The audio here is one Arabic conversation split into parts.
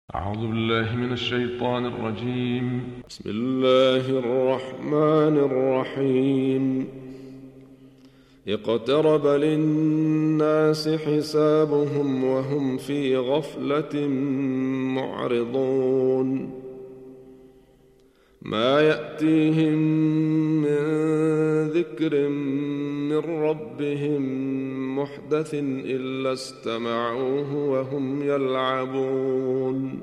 أعوذ بالله من الشيطان الرجيم. بسم الله الرحمن الرحيم. اقترب للناس حسابهم وهم في غفلة معرضون. ما يأتيهم من ذكر من ربهم محدث إلا استمعوه وهم يلعبون.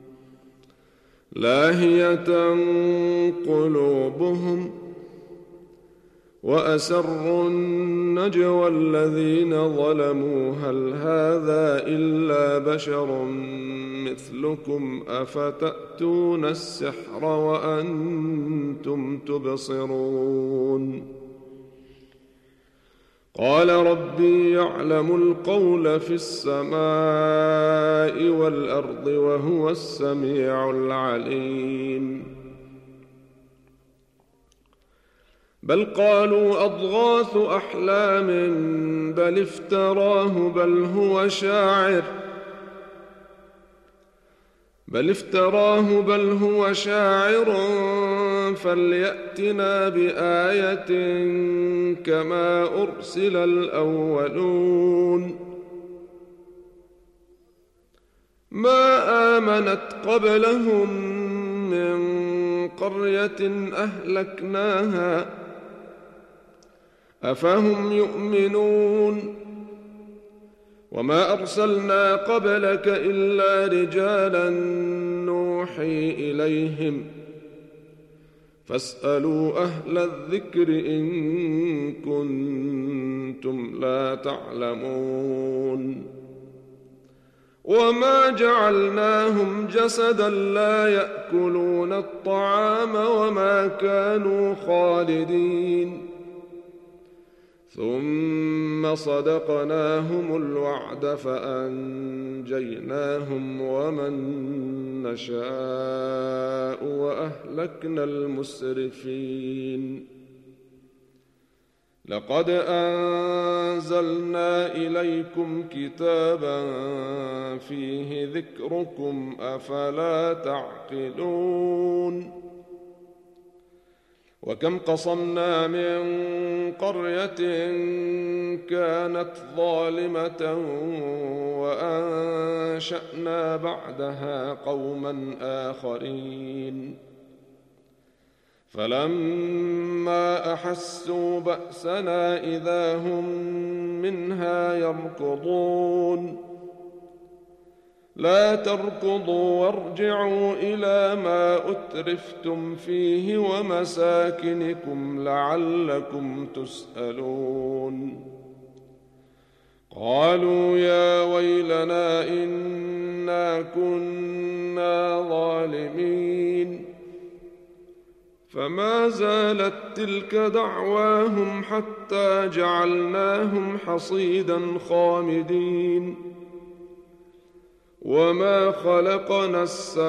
لاهية قلوبهم وأسروا النجوى الذين ظلموا هل هذا إلا بشر مثلكم أفتأتون السحر وأنتم تبصرون. قال ربي يعلم القول في السماء والأرض وهو السميع العليم. بل قالوا أضغاث أحلام بل افتراه بل هو شاعر فليأتنا بآية كما أرسل الأولون. ما آمنت قبلهم من قرية أهلكناها أفهم يؤمنون. وما أرسلنا قبلك إلا رجالا نوحي إليهم فاسألوا أهل الذكر إن كنتم لا تعلمون. وما جعلناهم جسدا لا يأكلون الطعام وما كانوا خالدين ثم صدقناهم الوعد فأنجيناهم ومن نشاء وأهلكنا المسرفين. لقد أنزلنا إليكم كتابا فيه ذكركم أفلا تعقلون. وكم قصمنا من قرية كانت ظالمة وأنشأنا بعدها قوما آخرين فلما أحسوا بأسنا إذا هم منها يركضون. لا تركضوا وارجعوا إلى ما أترفتم فيه ومساكنكم لعلكم تسألون. قالوا يا ويلنا إنا كنا ظالمين. فما زالت تلك دعواهم حتى جعلناهم حصيدا خامدين. وما خلقنا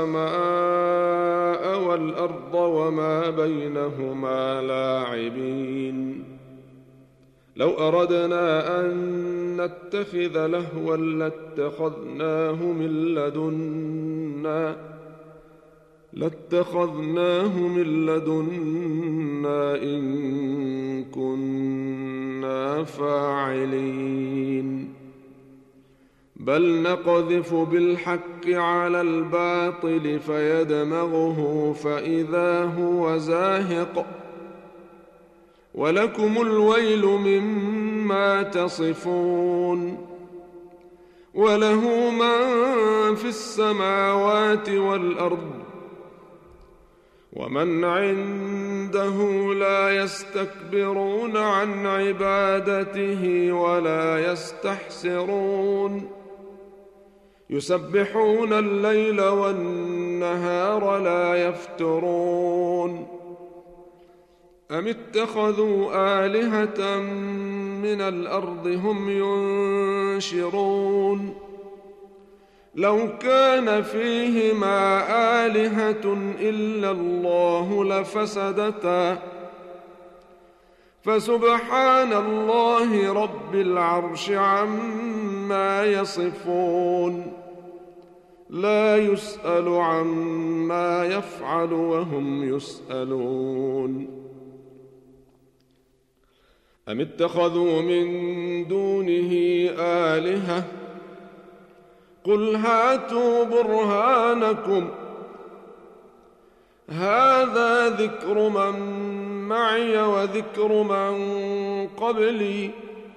السماء والأرض وما بينهما لاعبين. لو أردنا أن نتخذ لهوا لاتخذناه من لدنا إن كنا فاعلين. بل نقذف بالحق على الباطل فيدمغه فإذا هو زاهق ولكم الويل مما تصفون. وله من في السماوات والأرض ومن عنده لا يستكبرون عن عبادته ولا يستحسرون. يسبحون الليل والنهار لا يفترون. أم اتخذوا آلهة من الأرض هم ينشرون. لو كان فيهما آلهة إلا الله لفسدتا فسبحان الله رب العرش عما يصفون. لا يسأل عما يفعل وهم يسألون أم اتخذوا من دونه آلهة قل هاتوا برهانكم هذا ذكر من معي وذكر من قبلي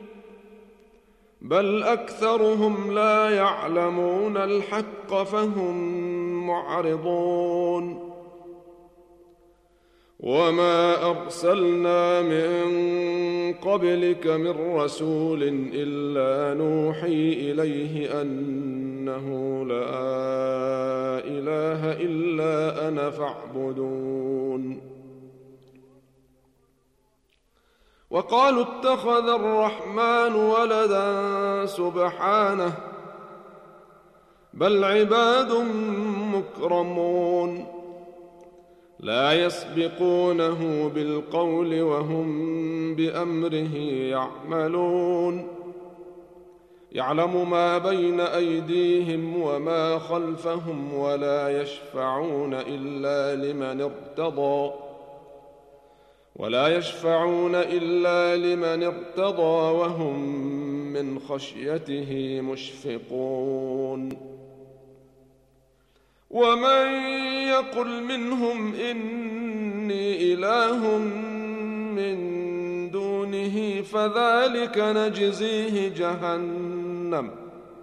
بل أكثرهم لا يعلمون الحق فهم معرضون وما أرسلنا من قبلك من رسول إلا نوحي إليه أنه لا إله إلا أنا فاعبدون وقالوا اتخذ الرحمن ولدا سبحانه بل عباد مكرمون لا يسبقونه بالقول وهم بأمره يعملون يعلم ما بين أيديهم وما خلفهم ولا يشفعون إلا لمن ارتضى وهم من خشيته مشفقون ومن يقل منهم إني إله من دونه فذلك نجزيه جهنم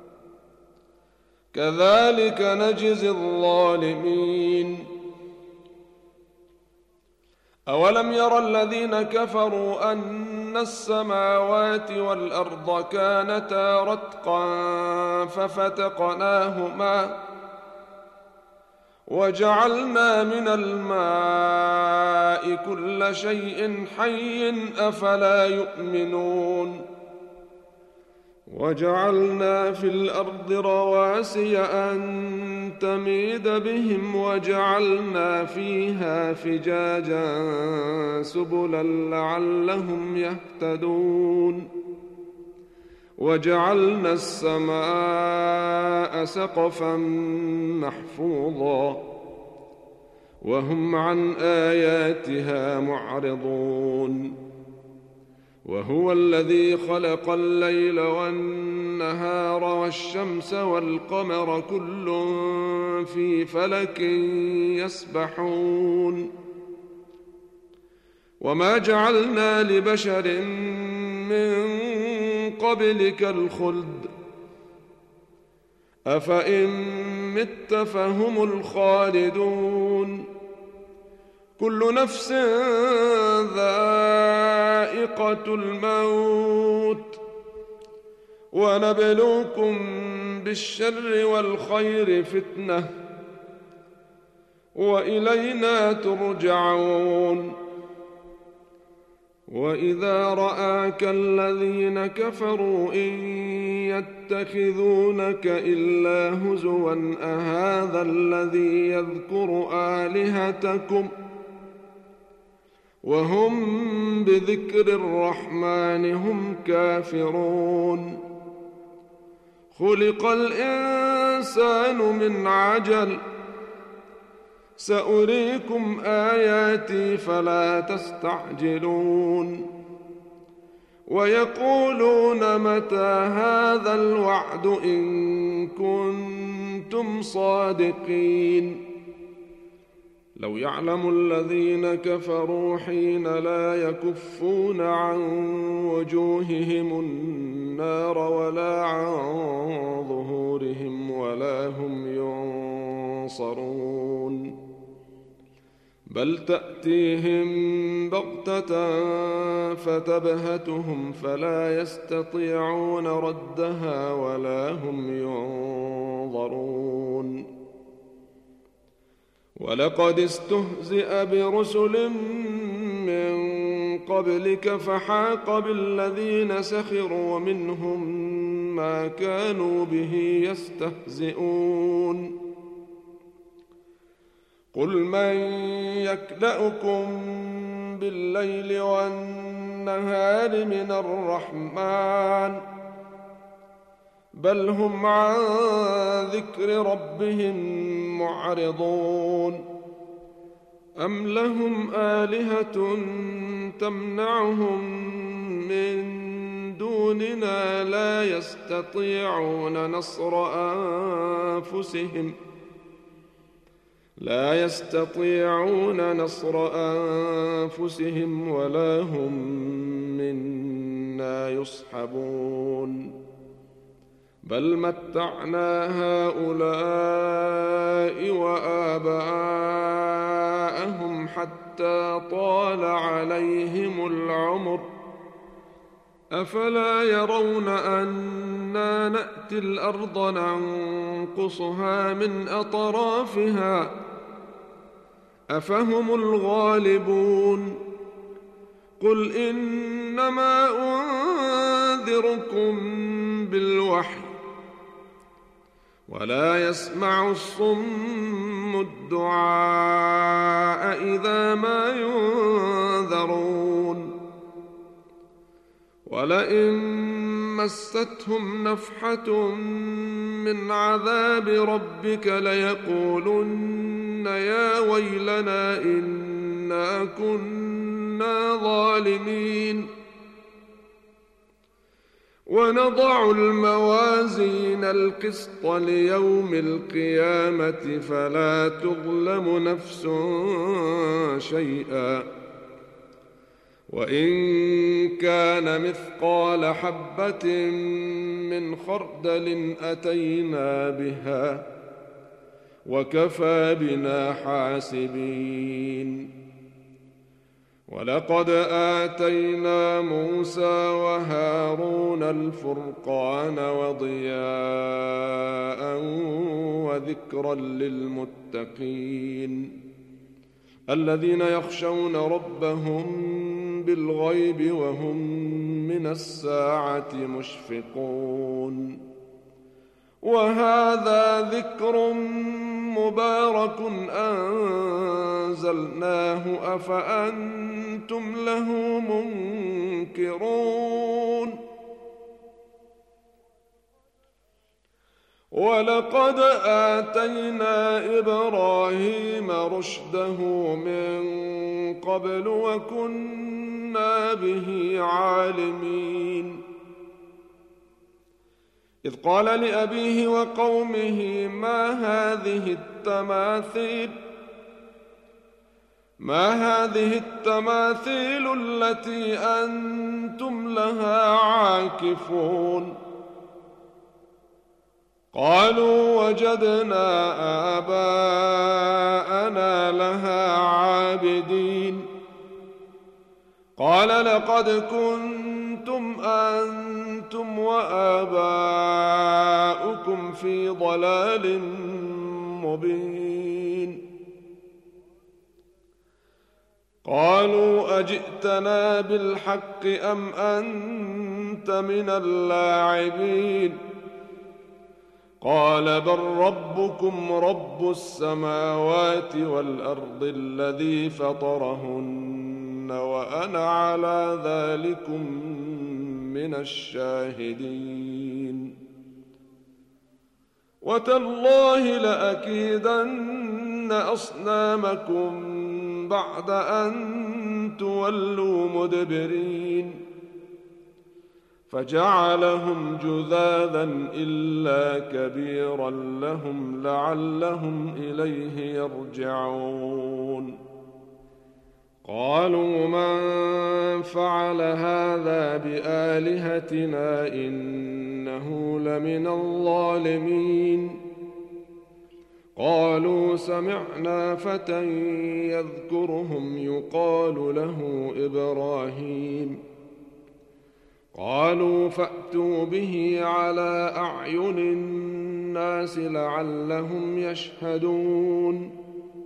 كذلك نجزي الظالمين أولم ير الذين كفروا أن السماوات والأرض كانتا رتقا ففتقناهما وجعلنا من الماء كل شيء حي أفلا يؤمنون وجعلنا في الأرض رواسي أن تميد بهم وجعلنا فيها فجاجا سبلا لعلهم يهتدون وجعلنا السماء سقفا محفوظا وهم عن آياتها معرضون وهو الذي خلق الليل والنهار والشمس والقمر كل في فلك يسبحون وما جعلنا لبشر من قبلك الخلد أفإن مت فهم الخالدون كل نفس ذائقة الموت ونبلوكم بالشر والخير فتنة وإلينا ترجعون وإذا رآك الذين كفروا إن يتخذونك إلا هزوا أهذا الذي يذكر آلهتكم وهم بذكر الرحمن هم كافرون خلق الإنسان من عجل سأريكم آياتي فلا تستعجلون ويقولون متى هذا الوعد إن كنتم صادقين لو يعلم الذين كفروا حين لا يكفون عن وجوههم النار ولا عن ظهورهم ولا هم ينصرون بل تأتيهم بغتة فتبهتهم فلا يستطيعون ردها ولا هم ينظرون ولقد استهزئ برسل من قبلك فحاق بالذين سخروا منهم ما كانوا به يستهزئون قل من يكلأكم بالليل والنهار من الرحمن بل هم عن ذكر ربهم معرضون أم لهم آلهة تمنعهم من دوننا لا يستطيعون نصر أنفسهم ولا هم منا يصحبون بل متعنا هؤلاء وآباءهم حتى طال عليهم العمر أفلا يرون أنا نأتي الأرض ننقصها من أطرافها أفهم الغالبون قل إنما أنذركم بالوحي ولا يسمع الصم الدعاء إذا ما ينذرون ولئن مستهم نفحة من عذاب ربك ليقولن يا ويلنا إنا كنا ظالمين ونضع الموازين القسط ليوم القيامة فلا تظلم نفس شيئا وإن كان مثقال حبة من خردل أتينا بها وكفى بنا حاسبين ولقد آتينا موسى وهارون الفرقان وضياء وذكرا للمتقين الذين يخشون ربهم بالغيب وهم من الساعة مشفقون وهذا ذكر مبارك أنزلناه أفأنتم له منكرون ولقد آتينا إبراهيم رشده من قبل وكنا به عالمين إذ قال لأبيه وقومه ما هذه التماثيل التي أنتم لها عاكفون قالوا وجدنا آباءنا لها عابدين قال لقد كنتم أنتم وآباؤكم في ضلال مبين قالوا أجئتنا بالحق أم أنت من اللاعبين قال بل ربكم رب السماوات والأرض الذي فطرهن وأنا على ذلكم من الشاهدين وتالله لأكيدن أصنامكم بعد أن تولوا مدبرين فجعلهم جذاذا إلا كبيرا لهم لعلهم إليه يرجعون قالوا من فعل هذا بآلهتنا إنه لمن الظالمين قالوا سمعنا فتى يذكرهم يقال له إبراهيم قالوا فأتوا به على أعين الناس لعلهم يشهدون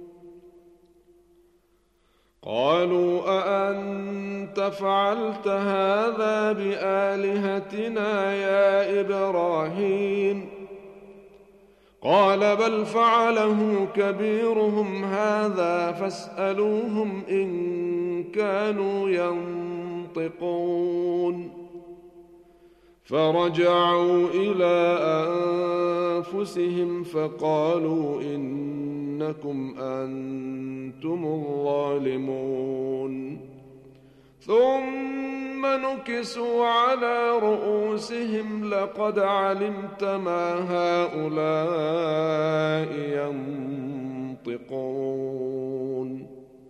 قالوا أأنت فعلت هذا بآلهتنا يا إبراهيم قال بل فعله كبيرهم هذا فاسألوهم إن كانوا ينطقون فرجعوا إلى أنفسهم فقالوا إنكم أنتم الظالمون ثم نكسوا على رؤوسهم لقد علمت ما هؤلاء ينطقون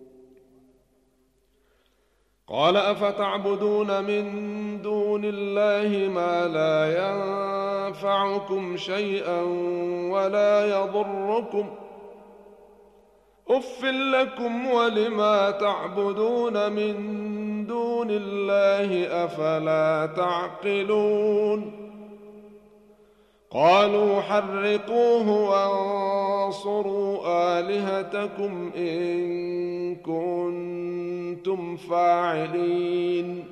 قال أفتعبدون من دون الله ما لا ينفعكم شيئا ولا يضركم أف لكم ولما تعبدون من دون الله أفلا تعقلون قالوا حرقوه وانصروا آلهتكم إن كنتم فاعلين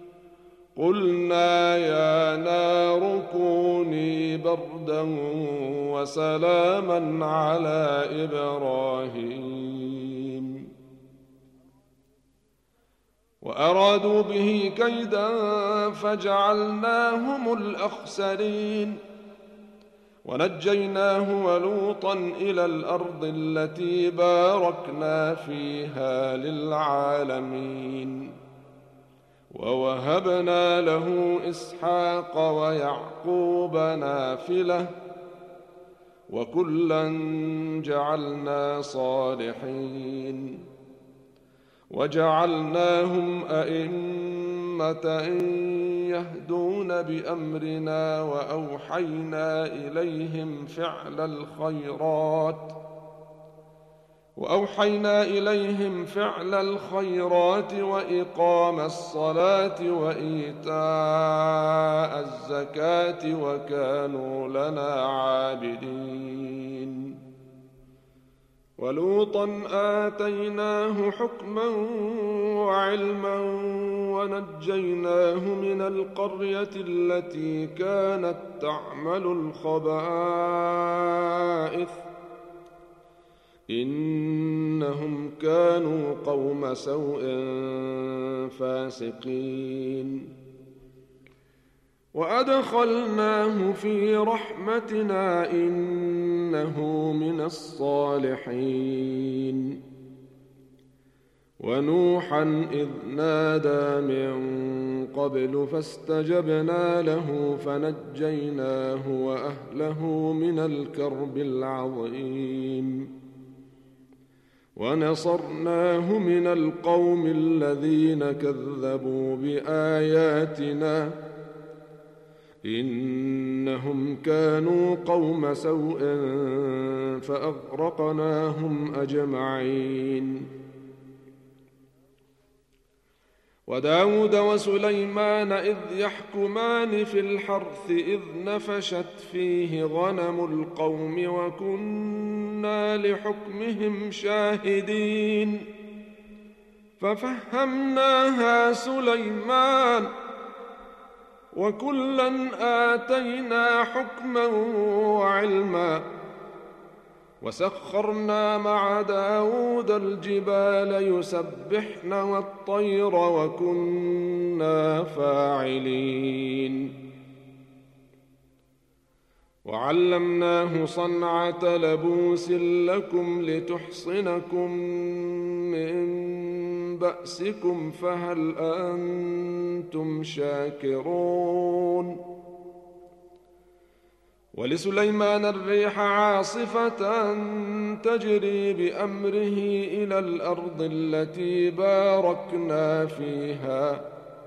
قلنا يا نار كوني بردا وسلاما على إبراهيم وأرادوا به كيدا فجعلناهم الأخسرين ونجيناه ولوطا إلى الأرض التي باركنا فيها للعالمين ووهبنا له إسحاق ويعقوب نافلة وكلا جعلنا صالحين وجعلناهم أئمة يهدون بأمرنا وأوحينا إليهم فعل الخيرات وإقام الصلاة وإيتاء الزكاة وكانوا لنا عابدين ولوطا آتيناه حكما وعلما ونجيناه من القرية التي كانت تعمل الخبائث إنهم كانوا قوم سوء فاسقين وأدخلناه في رحمتنا إنه من الصالحين ونوحا إذ نادى من قبل فاستجبنا له فنجيناه وأهله من الكرب العظيم ونصرناه من القوم الذين كذبوا بآياتنا إنهم كانوا قوم سوء فأغرقناهم أجمعين وداود وسليمان إذ يحكمان في الحرث إذ نفشت فيه غنم القوم وكنا لحكمهم شاهدين ففهمناها سليمان وكلا آتينا حكما وعلما وسخرنا مع داود الجبال يسبحن والطير وكنا فاعلين وعلمناه صنعة لبوس لكم لتحصنكم من بأسكم فهل أنتم شاكرون ولسليمان الريح عاصفة تجري بأمره إلى الأرض التي باركنا فيها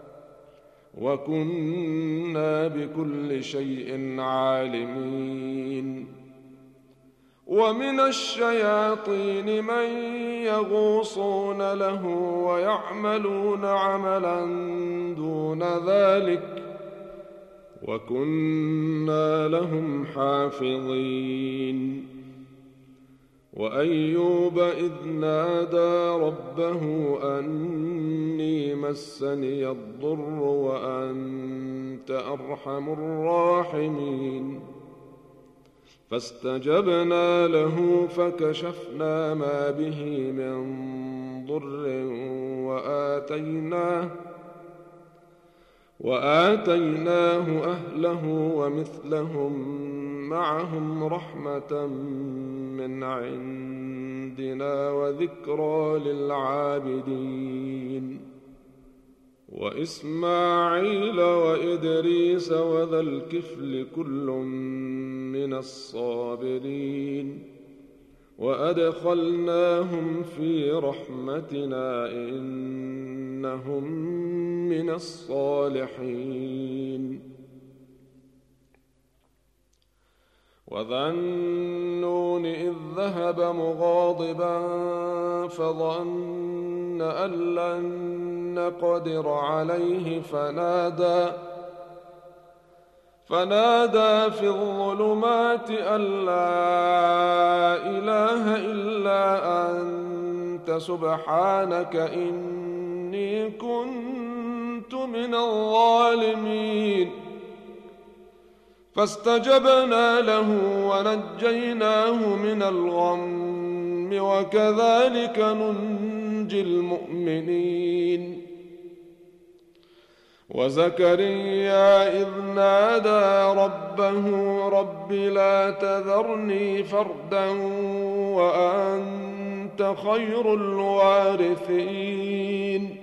وكنا بكل شيء عالمين ومن الشياطين من يغوصون له ويعملون عملا دون ذلك وكنا لهم حافظين وأيوب إذ نادى ربه أني مسني الضر وأنت أرحم الراحمين فاستجبنا له فكشفنا ما به من وآتيناه أهله ومثلهم معهم رحمة من عندنا وذكرى للعابدين وإسماعيل وإدريس وذا الكفل كل من الصابرين وأدخلناهم في رحمتنا إنهم من الصالحين وذا النون إذ ذهب مغاضبا فظن أن لن نقدر عليه فنادى في الظلمات أن لا إله إلا أنت سبحانك إني كنت من الظالمين فاستجبنا له ونجيناه من الغم وكذلك ننجي المؤمنين وزكريا إذ نادى ربه رب لا تذرني فردا وأنت خير الوارثين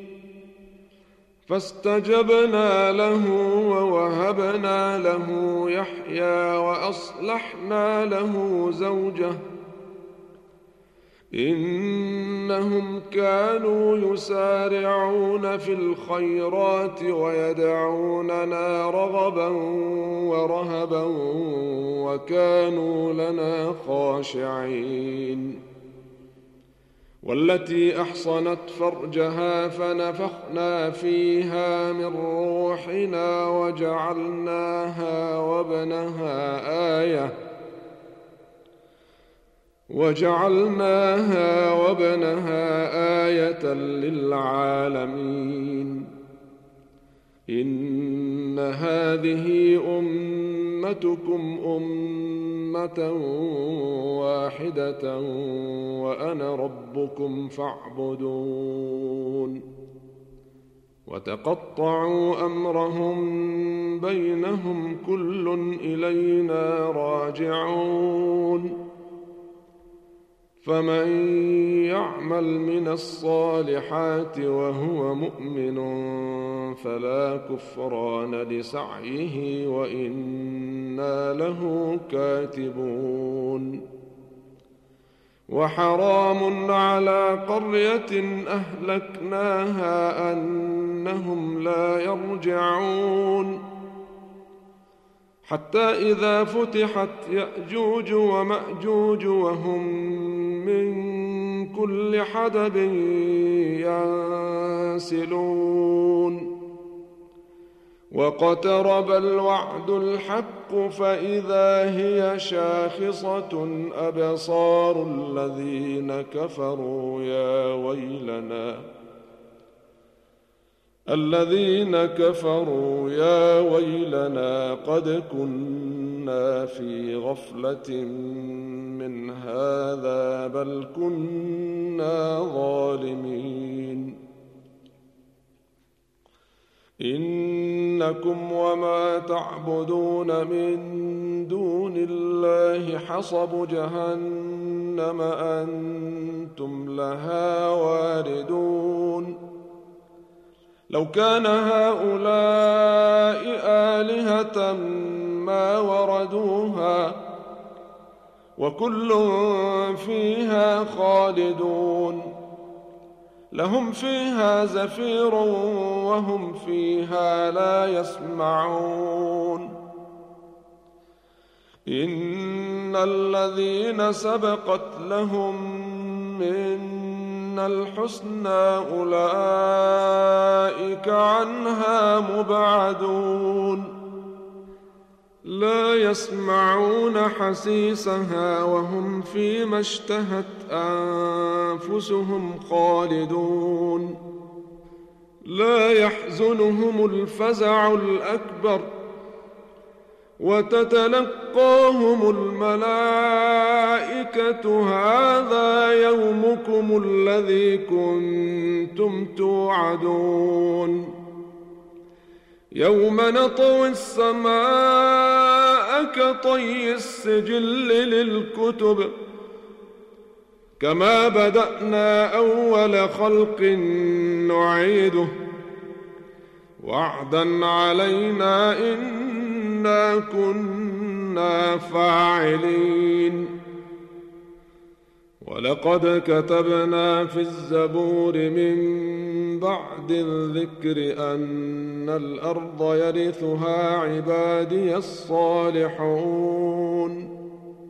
فاستجبنا له ووهبنا له يحيى وأصلحنا له زوجه إنهم كانوا يسارعون في الخيرات ويدعوننا رغبا ورهبا وكانوا لنا خاشعين والتي أحصنت فرجها فنفخنا فيها من روحنا وجعلناها وابنها آية للعالمين إن هذه أمتكم أمة واحدة وأنا ربكم فاعبدون وتقطعوا أمرهم بينهم كل إلينا راجعون فمن يعمل من الصالحات وهو مؤمن فلا كفران لسعيه وإنا له كاتبون وحرام على قرية أهلكناها أنهم لا يرجعون حتى إذا فتحت يأجوج ومأجوج وهم من كل حدب ينسلون واقترب الوعد الحق فإذا هي شاخصة أبصار الذين كفروا يا ويلنا قد كنا في غفلة من هذا بل كنا ظالمين إنكم وما تعبدون من دون الله حصب جهنم أنتم لها واردون لو كان هؤلاء آلهة ما وردوها وكل فيها خالدون لهم فيها زفير وهم فيها لا يسمعون إن الذين سبقت لهم منا الحسنى أولئك عنها مبعدون لا يسمعون حسيسها وهم فيما اشتهت أنفسهم خالدون لا يحزنهم الفزع الأكبر وتتلقاهم الملائكة هذا يومكم الذي كنتم توعدون. الذي كنتم توعدون. يوم نطوي السماء كطي السجل للكتب كما بدأنا أول خلق نعيده وعدا علينا إنا كنا فاعلين ولقد كتبنا في الزبور من بعد الذكر أن الأرض يرثها عبادي الصالحون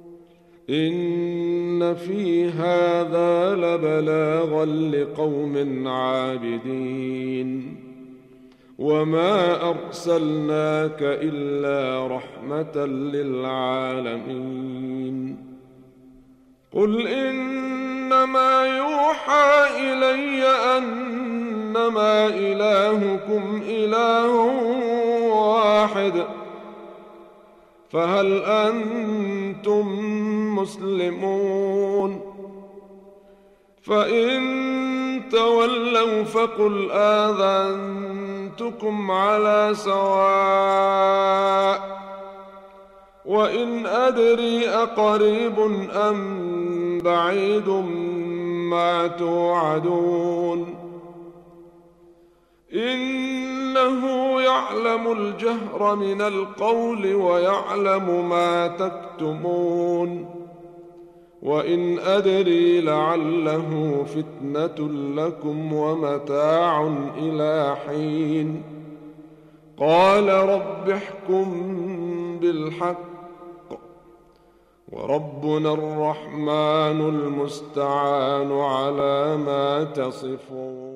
إن في هذا لبلاغا لقوم عابدين وما أرسلناك إلا رحمة للعالمين قل إنما يوحى إلي أنما إلهكم إله واحد فهل أنتم مسلمون فإن تولوا فقل آذنتكم على سواء وإن أدري أقريب أم بعيد ما توعدون إنه يعلم الجهر من القول ويعلم ما تكتمون وإن أدري لعله فتنة لكم ومتاع إلى حين قال رب احكم بالحق وربنا الرحمن المستعان على ما تصفون.